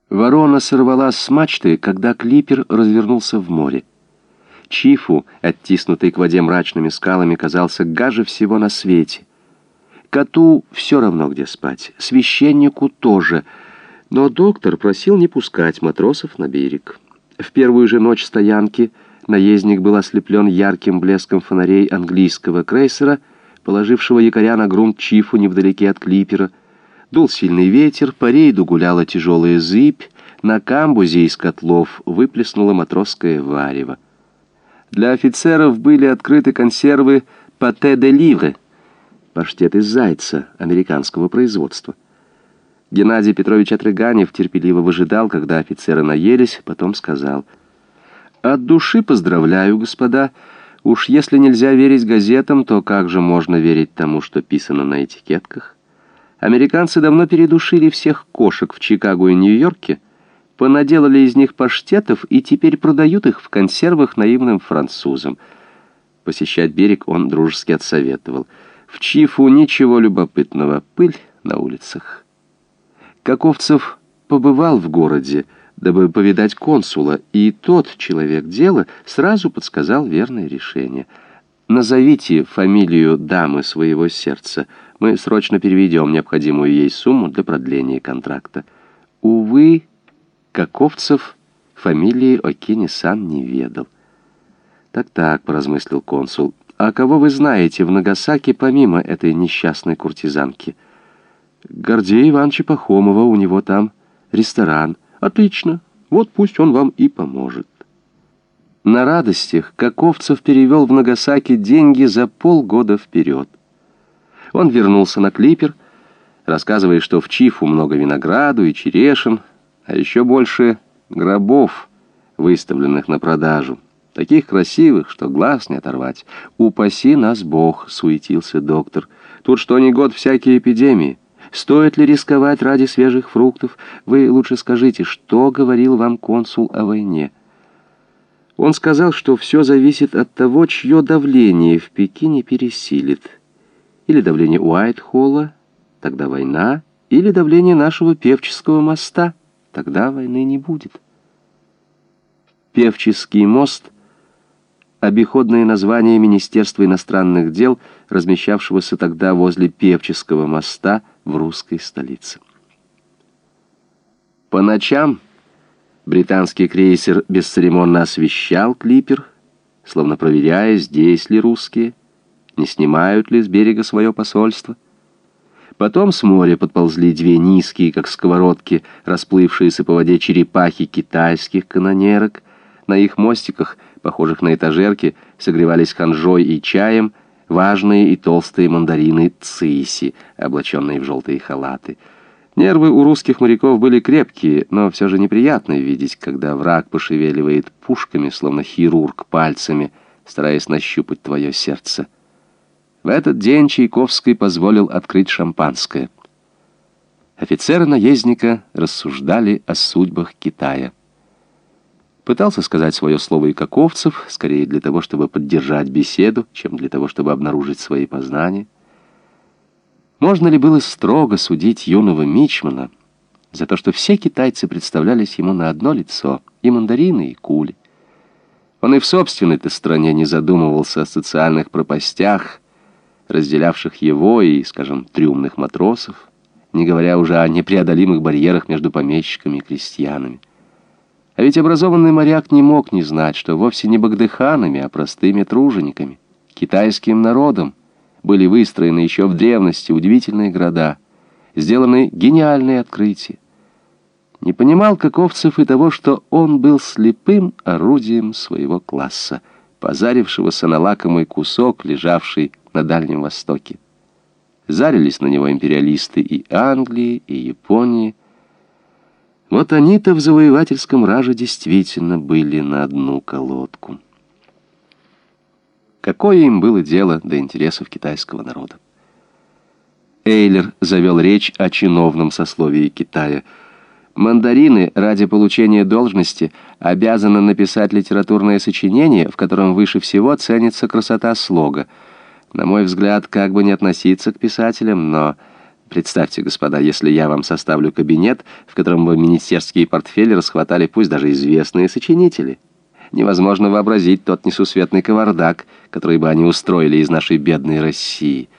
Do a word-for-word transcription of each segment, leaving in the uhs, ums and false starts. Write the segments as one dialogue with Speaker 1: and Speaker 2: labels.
Speaker 1: Ворона сорвалась с мачты, когда клипер развернулся в море. Чифу, оттиснутый к воде мрачными скалами, казался гаже всего на свете. Коту все равно, где спать, священнику тоже, но доктор просил не пускать матросов на берег. В первую же ночь стоянки наездник был ослеплен ярким блеском фонарей английского крейсера, положившего якоря на грунт Чифу невдалеке от клипера. Дул сильный ветер, по рейду гуляла тяжелая зыбь, на камбузе из котлов выплеснуло матросское варево. Для офицеров были открыты консервы «пате де ливре», паштет из зайца американского производства. Геннадий Петрович Отрыганев терпеливо выжидал, когда офицеры наелись, потом сказал: «От души поздравляю, господа. Уж если нельзя верить газетам, то как же можно верить тому, что писано на этикетках? Американцы давно передушили всех кошек в Чикаго и Нью-Йорке, понаделали из них паштетов и теперь продают их в консервах наивным французам». Посещать берег он дружески отсоветовал. В Чифу ничего любопытного, пыль на улицах. Каковцев побывал в городе, дабы повидать консула, и тот, человек дела, сразу подсказал верное решение. «Назовите фамилию дамы своего сердца. Мы срочно переведем необходимую ей сумму для продления контракта». Увы, Каковцев фамилии Окини-сан не ведал. «Так-так», — поразмыслил консул, — «а кого вы знаете в Нагасаки помимо этой несчастной куртизанки?» «Гордея Ивановича Пахомова, у него там ресторан». «Отлично, вот пусть он вам и поможет». На радостях Каковцев перевел в Нагасаки деньги за полгода вперед. Он вернулся на клипер, рассказывая, что в Чифу много винограду и черешин, а еще больше гробов, выставленных на продажу. Таких красивых, что глаз не оторвать. «Упаси нас Бог», — суетился доктор. «Тут что ни год всякие эпидемии. Стоит ли рисковать ради свежих фруктов? Вы лучше скажите, что говорил вам консул о войне?» Он сказал, что все зависит от того, чье давление в Пекине пересилит. Или давление Уайтхолла, тогда война, или давление нашего Певческого моста, тогда войны не будет. Певческий мост — обиходное название Министерства иностранных дел, размещавшегося тогда возле Певческого моста в русской столице. По ночам британский крейсер бесцеремонно освещал клипер, словно проверяя, здесь ли русские, не снимают ли с берега свое посольство. Потом с моря подползли две низкие, как сковородки, расплывшиеся по воде черепахи китайских канонерок. На их мостиках, похожих на этажерки, согревались ханжой и чаем важные и толстые мандарины циси, облаченные в желтые халаты. Нервы у русских моряков были крепкие, но все же неприятно видеть, когда враг пошевеливает пушками, словно хирург, пальцами, стараясь нащупать твое сердце. В этот день Чайковский позволил открыть шампанское. Офицеры наездника рассуждали о судьбах Китая. Пытался сказать свое слово и Каковцев, скорее для того, чтобы поддержать беседу, чем для того, чтобы обнаружить свои познания. Можно ли было строго судить юного мичмана за то, что все китайцы представлялись ему на одно лицо, и мандарины, и кули? Он и в собственной-то стране не задумывался о социальных пропастях, разделявших его и, скажем, трюмных матросов, не говоря уже о непреодолимых барьерах между помещиками и крестьянами. А ведь образованный моряк не мог не знать, что вовсе не богдыханами, а простыми тружениками, китайским народом, были выстроены еще в древности удивительные города, сделаны гениальные открытия. Не понимал Каковцев и того, что он был слепым орудием своего класса, позарившегося на лакомый кусок, лежавший на Дальнем Востоке. Зарились на него империалисты и Англии, и Японии. Вот они-то в завоевательском раже действительно были на одну колодку. Какое им было дело до интересов китайского народа? Эйлер завел речь о чиновном сословии Китая. Мандарины ради получения должности обязаны написать литературное сочинение, в котором выше всего ценится красота слога. На мой взгляд, как бы не относиться к писателям, но Представьте, господа, если я вам составлю кабинет, в котором бы министерские портфели расхватали пусть даже известные сочинители. Невозможно вообразить тот несусветный кавардак, который бы они устроили из нашей бедной России.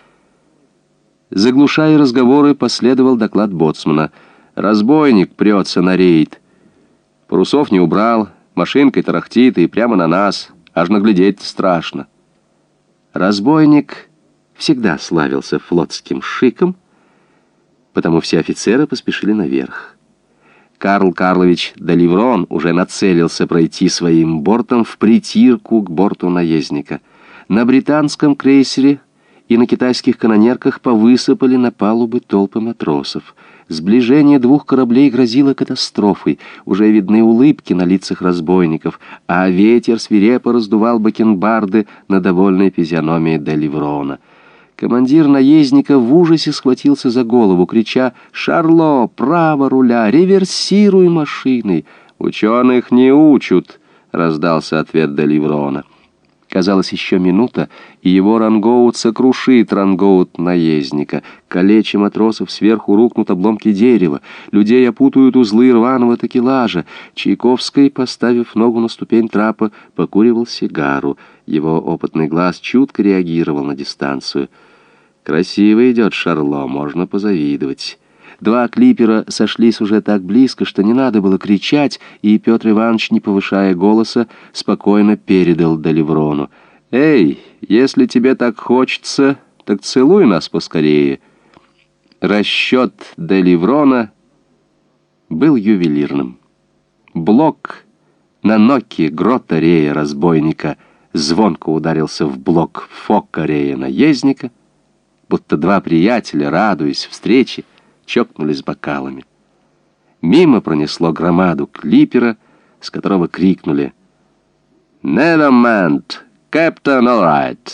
Speaker 1: Заглушая разговоры, последовал доклад боцмана. «Разбойник прется на рейд. Парусов не убрал, машинкой тарахтит и прямо на нас. Аж наглядеть страшно». Разбойник всегда славился флотским шиком, потому все офицеры поспешили наверх. Карл Карлович де Ливрон уже нацелился пройти своим бортом в притирку к борту наездника. На британском крейсере и на китайских канонерках повысыпали на палубы толпы матросов. Сближение двух кораблей грозило катастрофой. Уже видны улыбки на лицах разбойников, а ветер свирепо раздувал бакенбарды на довольной физиономии де Ливрона. Командир наездника в ужасе схватился за голову, крича: «Шарло, право руля, реверсируй машиной!» «Ученых не учат», — раздался ответ де Ливрона. Казалось, еще минута, и его рангоут сокрушит рангоут наездника. Калеча матросов сверху рухнут обломки дерева. Людей опутают узлы рваного такелажа. Чайковский, поставив ногу на ступень трапа, покуривал сигару. Его опытный глаз чутко реагировал на дистанцию. «Красиво идет Шарло, можно позавидовать». Два клипера сошлись уже так близко, что не надо было кричать, и Петр Иванович, не повышая голоса, спокойно передал де Ливрону: «Эй, если тебе так хочется, так целуй нас поскорее». Расчет де Ливрона был ювелирным. Блок на ноке грота Рея разбойника звонко ударился в блок фока Рея наездника, будто два приятеля, радуясь встрече, чокнулись бокалами. Мимо пронесло громаду клипера, с которого крикнули: «Never mind, Captain, all right».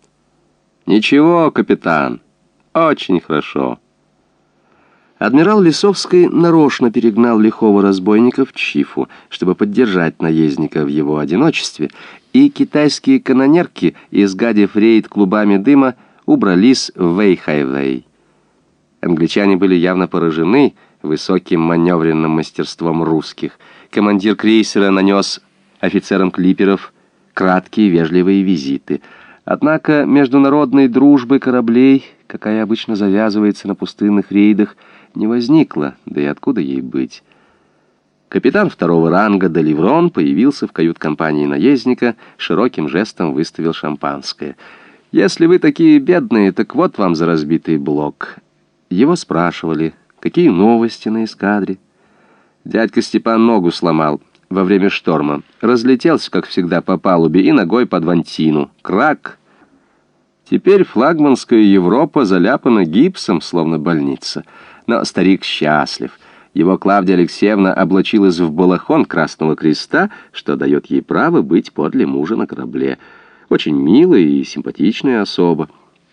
Speaker 1: «Ничего, капитан, очень хорошо». Адмирал Лисовский нарочно перегнал лихого разбойника в Чифу, чтобы поддержать наездника в его одиночестве, и китайские канонерки, изгадив рейд клубами дыма, убрались в Вэйхайвэй. Англичане были явно поражены высоким маневренным мастерством русских. Командир крейсера нанес офицерам клиперов краткие вежливые визиты. Однако международной дружбы кораблей, какая обычно завязывается на пустынных рейдах, не возникло, да и откуда ей быть. Капитан второго ранга де Ливрон появился в кают-компании наездника, широким жестом выставил шампанское. «Если вы такие бедные, так вот вам за разбитый блок». Его спрашивали, какие новости на эскадре. Дядька Степан ногу сломал во время шторма. Разлетелся, как всегда, по палубе и ногой под вантину. Крак! Теперь флагманская Европа заляпана гипсом, словно больница. Но старик счастлив. Его Клавдия Алексеевна облачилась в балахон Красного Креста, что дает ей право быть подле мужа на корабле. Очень милая и симпатичная особа.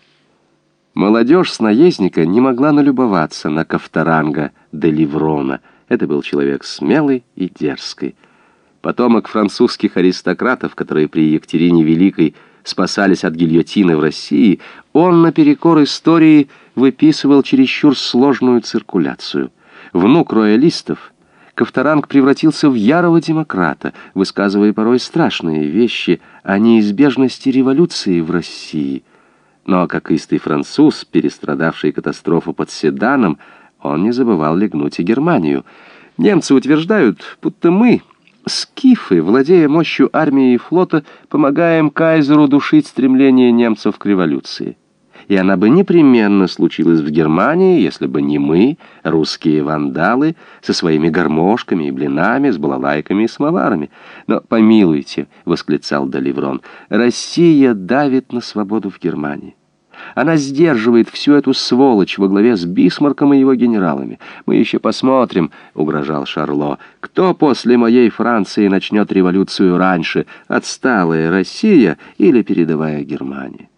Speaker 1: Молодежь с наездника не могла налюбоваться на Ковторанга де Ливрона. Это был человек смелый и дерзкий. Потомок французских аристократов, которые при Екатерине Великой спасались от гильотины в России, он наперекор истории выписывал чересчур сложную циркуляцию. Внук роялистов, Ковторанг превратился в ярого демократа, высказывая порой страшные вещи о неизбежности революции в России. Но, как истый француз, перестрадавший катастрофу под Седаном, он не забывал легнуть и Германию. Немцы утверждают, будто мы, скифы, владея мощью армии и флота, помогаем кайзеру душить стремление немцев к революции. И она бы непременно случилась в Германии, если бы не мы, русские вандалы, со своими гармошками и блинами, с балалайками и самоварами. Но помилуйте, — восклицал де Ливрон, — Россия давит на свободу в Германии. Она сдерживает всю эту сволочь во главе с Бисмарком и его генералами. Мы еще посмотрим, — угрожал Шарло, — кто после моей Франции начнет революцию раньше, отсталая Россия или передовая Германия.